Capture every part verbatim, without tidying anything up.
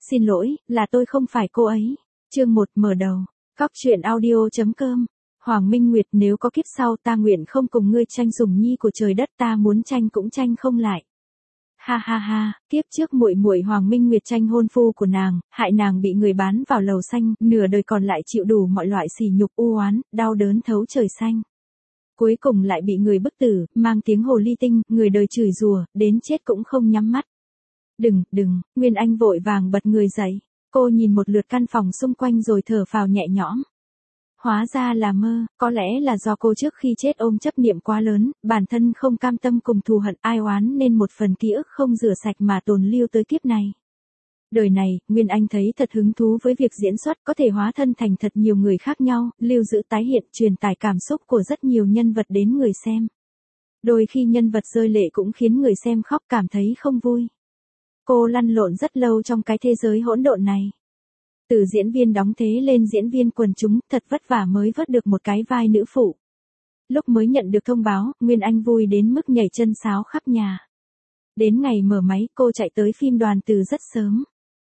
xin lỗi, là tôi không phải cô ấy. Chương một mở đầu. Cóc truyện audio.com. Hoàng Minh Nguyệt, nếu có kiếp sau ta nguyện không cùng ngươi tranh sủng nhi của trời đất, ta muốn tranh cũng tranh không lại. Ha ha ha, kiếp trước muội muội Hoàng Minh Nguyệt tranh hôn phu của nàng, hại nàng bị người bán vào lầu xanh, nửa đời còn lại chịu đủ mọi loại sỉ nhục u oán, đau đớn thấu trời xanh. Cuối cùng lại bị người bức tử, mang tiếng hồ ly tinh, người đời chửi rủa, đến chết cũng không nhắm mắt. Đừng, đừng, Nguyên Anh vội vàng bật người dậy. Cô nhìn một lượt căn phòng xung quanh rồi thở phào nhẹ nhõm. Hóa ra là mơ, có lẽ là do cô trước khi chết ôm chấp niệm quá lớn, bản thân không cam tâm cùng thù hận ai oán nên một phần ký ức không rửa sạch mà tồn lưu tới kiếp này. Đời này, Nguyên Anh thấy thật hứng thú với việc diễn xuất, có thể hóa thân thành thật nhiều người khác nhau, lưu giữ tái hiện, truyền tải cảm xúc của rất nhiều nhân vật đến người xem. Đôi khi nhân vật rơi lệ cũng khiến người xem khóc cảm thấy không vui. Cô lăn lộn rất lâu trong cái thế giới hỗn độn này. Từ diễn viên đóng thế lên diễn viên quần chúng, thật vất vả mới vớt được một cái vai nữ phụ. Lúc mới nhận được thông báo, Nguyên Anh vui đến mức nhảy chân sáo khắp nhà. Đến ngày mở máy, cô chạy tới phim đoàn từ rất sớm.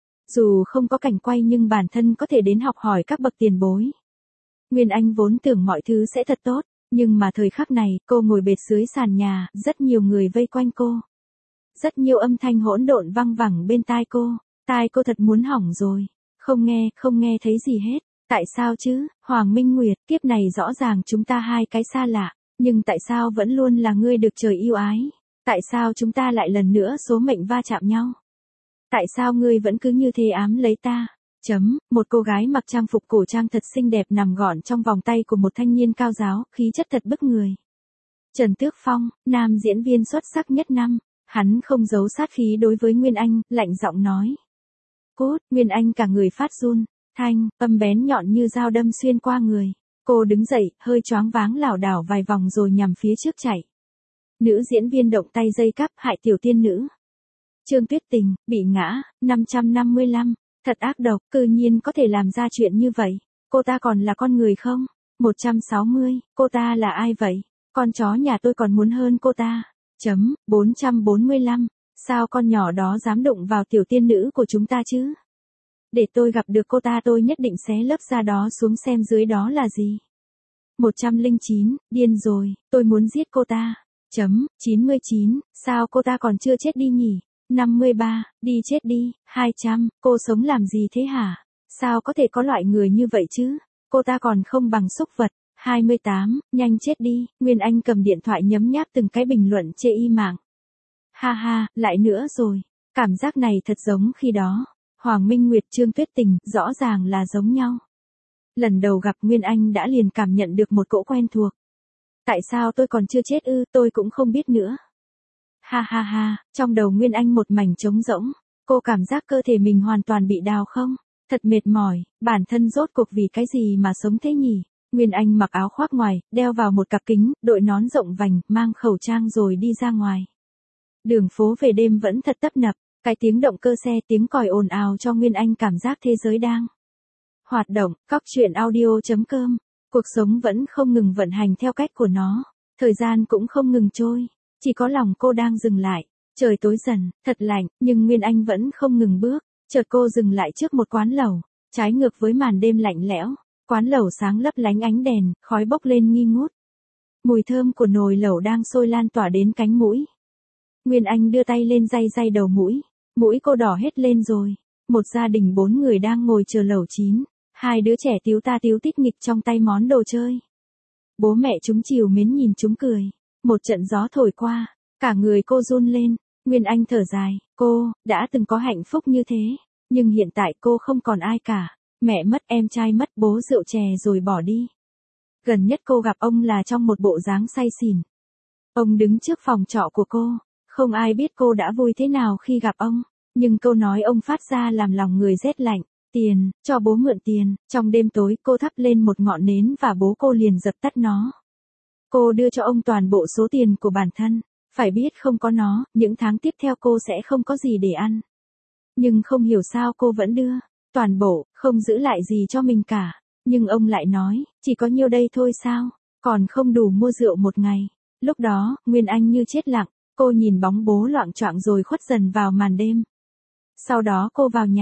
Dù không có cảnh quay nhưng bản thân có thể đến học hỏi các bậc tiền bối. Nguyên Anh vốn tưởng mọi thứ sẽ thật tốt, nhưng mà thời khắc này, cô ngồi bệt dưới sàn nhà, rất nhiều người vây quanh cô. Rất nhiều âm thanh hỗn độn văng vẳng bên tai cô, tai cô thật muốn hỏng rồi. Không nghe, không nghe thấy gì hết. Tại sao chứ, Hoàng Minh Nguyệt, kiếp này rõ ràng chúng ta hai cái xa lạ, nhưng tại sao vẫn luôn là ngươi được trời yêu ái? Tại sao chúng ta lại lần nữa số mệnh va chạm nhau? Tại sao ngươi vẫn cứ như thế ám lấy ta? Chấm, một cô gái mặc trang phục cổ trang thật xinh đẹp nằm gọn trong vòng tay của một thanh niên cao giáo, khí chất thật bức người. Trần Tước Phong, nam diễn viên xuất sắc nhất năm, hắn không giấu sát khí đối với Nguyên Anh, lạnh giọng nói. Cút, Nguyên Anh cả người phát run, thanh, âm bén nhọn như dao đâm xuyên qua người. Cô đứng dậy, hơi choáng váng lảo đảo vài vòng rồi nhằm phía trước chạy. Nữ diễn viên động tay dây cắp hại tiểu tiên nữ. Trương Tuyết Tình, bị ngã, năm trăm năm mươi lăm, thật ác độc, cư nhiên có thể làm ra chuyện như vậy. Cô ta còn là con người không? một trăm sáu mươi, cô ta là ai vậy? Con chó nhà tôi còn muốn hơn cô ta. Chấm, bốn trăm bốn mươi lăm. Sao con nhỏ đó dám đụng vào tiểu tiên nữ của chúng ta chứ? Để tôi gặp được cô ta tôi nhất định xé lớp da đó xuống xem dưới đó là gì. một trăm lẻ chín, điên rồi, tôi muốn giết cô ta. Chấm, chín mươi chín, sao cô ta còn chưa chết đi nhỉ? năm mươi ba, đi chết đi. hai trăm, cô sống làm gì thế hả? Sao có thể có loại người như vậy chứ? Cô ta còn không bằng súc vật. hai mươi tám, nhanh chết đi. Nguyên Anh cầm điện thoại nhấm nháp từng cái bình luận chê y mạng. Ha ha, lại nữa rồi. Cảm giác này thật giống khi đó. Hoàng Minh Nguyệt, Trương Tuyết Tình, rõ ràng là giống nhau. Lần đầu gặp Nguyên Anh đã liền cảm nhận được một cỗ quen thuộc. Tại sao tôi còn chưa chết ư, tôi cũng không biết nữa. Ha ha ha, trong đầu Nguyên Anh một mảnh trống rỗng. Cô cảm giác cơ thể mình hoàn toàn bị đào không. Thật mệt mỏi, bản thân rốt cuộc vì cái gì mà sống thế nhỉ? Nguyên Anh mặc áo khoác ngoài, đeo vào một cặp kính, đội nón rộng vành, mang khẩu trang rồi đi ra ngoài. Đường phố về đêm vẫn thật tấp nập, cái tiếng động cơ xe, tiếng còi ồn ào cho Nguyên Anh cảm giác thế giới đang hoạt động. Cóc truyện audio.com. Cuộc sống vẫn không ngừng vận hành theo cách của nó, thời gian cũng không ngừng trôi, chỉ có lòng cô đang dừng lại. Trời tối dần, thật lạnh, nhưng Nguyên Anh vẫn không ngừng bước. Chợt cô dừng lại trước một quán lẩu, trái ngược với màn đêm lạnh lẽo, quán lẩu sáng lấp lánh ánh đèn, khói bốc lên nghi ngút. Mùi thơm của nồi lẩu đang sôi lan tỏa đến cánh mũi. Nguyên Anh đưa tay lên day day đầu mũi, mũi cô đỏ hết lên rồi. Một gia đình bốn người đang ngồi chờ lẩu chín, hai đứa trẻ tíu ta tíu tít nghịch trong tay món đồ chơi. Bố mẹ chúng trìu mến nhìn chúng cười. Một trận gió thổi qua, cả người cô run lên. Nguyên Anh thở dài, cô đã từng có hạnh phúc như thế, nhưng hiện tại cô không còn ai cả. Mẹ mất, em trai mất, bố rượu chè rồi bỏ đi. Gần nhất cô gặp ông là trong một bộ dáng say xỉn. Ông đứng trước phòng trọ của cô. Không ai biết cô đã vui thế nào khi gặp ông, nhưng câu nói ông phát ra làm lòng người rét lạnh. Tiền, cho bố mượn tiền. Trong đêm tối cô thắp lên một ngọn nến và bố cô liền dập tắt nó. Cô đưa cho ông toàn bộ số tiền của bản thân. Phải biết không có nó, những tháng tiếp theo cô sẽ không có gì để ăn. Nhưng không hiểu sao cô vẫn đưa toàn bộ, không giữ lại gì cho mình cả. Nhưng ông lại nói, chỉ có nhiêu đây thôi sao, còn không đủ mua rượu một ngày. Lúc đó, Nguyên Anh như chết lặng. Cô nhìn bóng bố loạng choạng rồi khuất dần vào màn đêm. Sau đó cô vào nhà,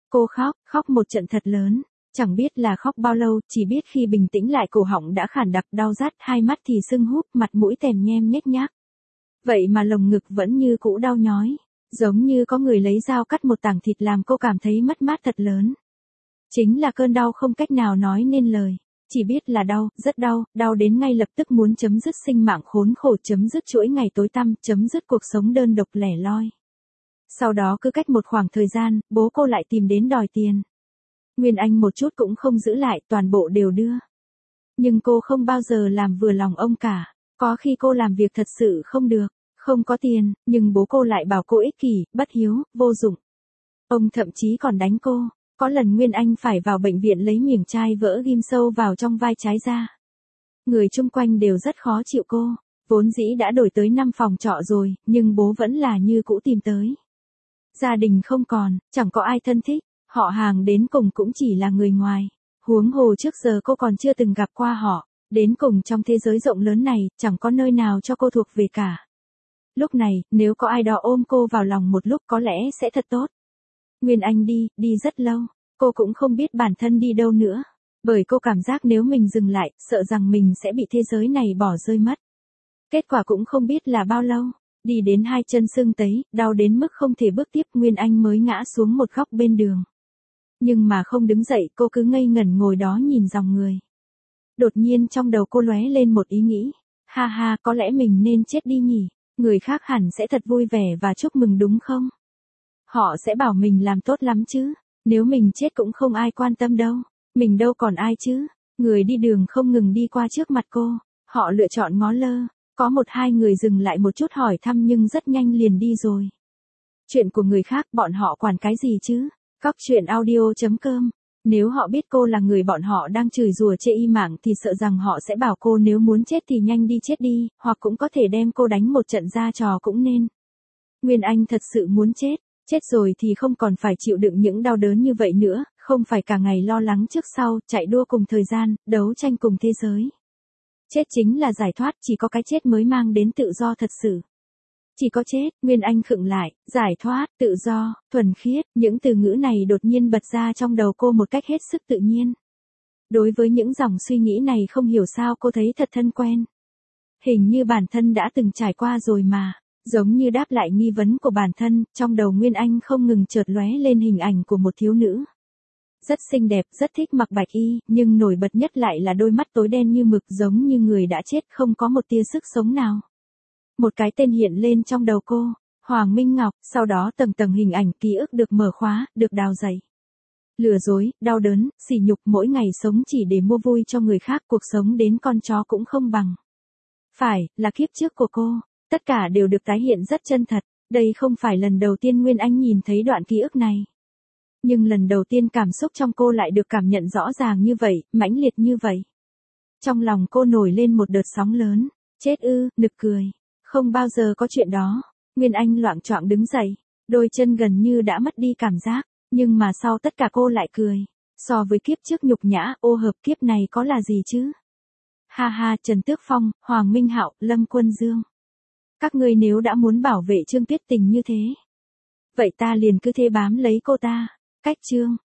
Cô khóc, khóc một trận thật lớn. Chẳng biết là khóc bao lâu, chỉ biết khi bình tĩnh lại cổ họng đã khản đặc đau rát, hai mắt thì sưng húp, mặt mũi tèm nhem nhếch nhác. Vậy mà lồng ngực vẫn như cũ đau nhói, giống như có người lấy dao cắt một tảng thịt làm cô cảm thấy mất mát thật lớn. Chính là cơn đau không cách nào nói nên lời, chỉ biết là đau, rất đau, đau đến ngay lập tức muốn chấm dứt sinh mạng khốn khổ, chấm dứt chuỗi ngày tối tăm, chấm dứt cuộc sống đơn độc lẻ loi. Sau đó cứ cách một khoảng thời gian, bố cô lại tìm đến đòi tiền. Nguyên Anh một chút cũng không giữ lại, toàn bộ đều đưa. Nhưng cô không bao giờ làm vừa lòng ông cả, có khi cô làm việc thật sự không được, không có tiền, nhưng bố cô lại bảo cô ích kỷ, bất hiếu, vô dụng. Ông thậm chí còn đánh cô, có lần Nguyên Anh phải vào bệnh viện lấy miếng chai vỡ ghim sâu vào trong vai trái ra. Người chung quanh đều rất khó chịu cô, vốn dĩ đã đổi tới năm phòng trọ rồi, nhưng bố vẫn là như cũ tìm tới. Gia đình không còn, chẳng có ai thân thích, họ hàng đến cùng cũng chỉ là người ngoài. Huống hồ trước giờ cô còn chưa từng gặp qua họ, đến cùng trong thế giới rộng lớn này, chẳng có nơi nào cho cô thuộc về cả. Lúc này, nếu có ai đó ôm cô vào lòng một lúc có lẽ sẽ thật tốt. Nguyên Anh đi, đi rất lâu, cô cũng không biết bản thân đi đâu nữa. Bởi cô cảm giác nếu mình dừng lại, sợ rằng mình sẽ bị thế giới này bỏ rơi mất. Kết quả cũng không biết là bao lâu, đi đến hai chân sưng tấy, đau đến mức không thể bước tiếp, Nguyên Anh mới ngã xuống một góc bên đường. Nhưng mà không đứng dậy, cô cứ ngây ngẩn ngồi đó nhìn dòng người. Đột nhiên trong đầu cô lóe lên một ý nghĩ, ha ha, có lẽ mình nên chết đi nhỉ, người khác hẳn sẽ thật vui vẻ và chúc mừng đúng không? Họ sẽ bảo mình làm tốt lắm chứ, nếu mình chết cũng không ai quan tâm đâu, mình đâu còn ai chứ. Người đi đường không ngừng đi qua trước mặt cô, họ lựa chọn ngó lơ, có một hai người dừng lại một chút hỏi thăm nhưng rất nhanh liền đi rồi. Chuyện của người khác bọn họ quản cái gì chứ? Cóc truyện audio chấm com. Nếu họ biết cô là người bọn họ đang chửi rủa chê y mạng thì sợ rằng họ sẽ bảo cô nếu muốn chết thì nhanh đi chết đi, hoặc cũng có thể đem cô đánh một trận ra trò cũng nên. Nguyên Anh thật sự muốn chết, chết rồi thì không còn phải chịu đựng những đau đớn như vậy nữa, không phải cả ngày lo lắng trước sau, chạy đua cùng thời gian, đấu tranh cùng thế giới. Chết chính là giải thoát, chỉ có cái chết mới mang đến tự do thật sự. Chỉ có chết, Nguyên Anh khựng lại, giải thoát, tự do, thuần khiết, những từ ngữ này đột nhiên bật ra trong đầu cô một cách hết sức tự nhiên. Đối với những dòng suy nghĩ này không hiểu sao cô thấy thật thân quen. Hình như bản thân đã từng trải qua rồi mà, giống như đáp lại nghi vấn của bản thân, trong đầu Nguyên Anh không ngừng chợt lóe lên hình ảnh của một thiếu nữ. Rất xinh đẹp, rất thích mặc bạch y, nhưng nổi bật nhất lại là đôi mắt tối đen như mực giống như người đã chết không có một tia sức sống nào. Một cái tên hiện lên trong đầu cô, Hoàng Minh Ngọc, sau đó tầng tầng hình ảnh ký ức được mở khóa, được đào dày. Lừa dối, đau đớn, sỉ nhục, mỗi ngày sống chỉ để mua vui cho người khác, cuộc sống đến con chó cũng không bằng. Phải, là kiếp trước của cô, tất cả đều được tái hiện rất chân thật, đây không phải lần đầu tiên Nguyên Anh nhìn thấy đoạn ký ức này. Nhưng lần đầu tiên cảm xúc trong cô lại được cảm nhận rõ ràng như vậy, mãnh liệt như vậy. Trong lòng cô nổi lên một đợt sóng lớn, chết ư, nực cười. Không bao giờ có chuyện đó. Nguyên Anh loạng choạng đứng dậy, đôi chân gần như đã mất đi cảm giác, nhưng mà sau tất cả cô lại cười. So với kiếp trước nhục nhã, ô hợp kiếp này có là gì chứ? Ha ha, Trần Tước Phong, Hoàng Minh Hạo, Lâm Quân Dương. Các ngươi nếu đã muốn bảo vệ Trương Tuyết Tình như thế, vậy ta liền cứ thế bám lấy cô ta. Cách chương.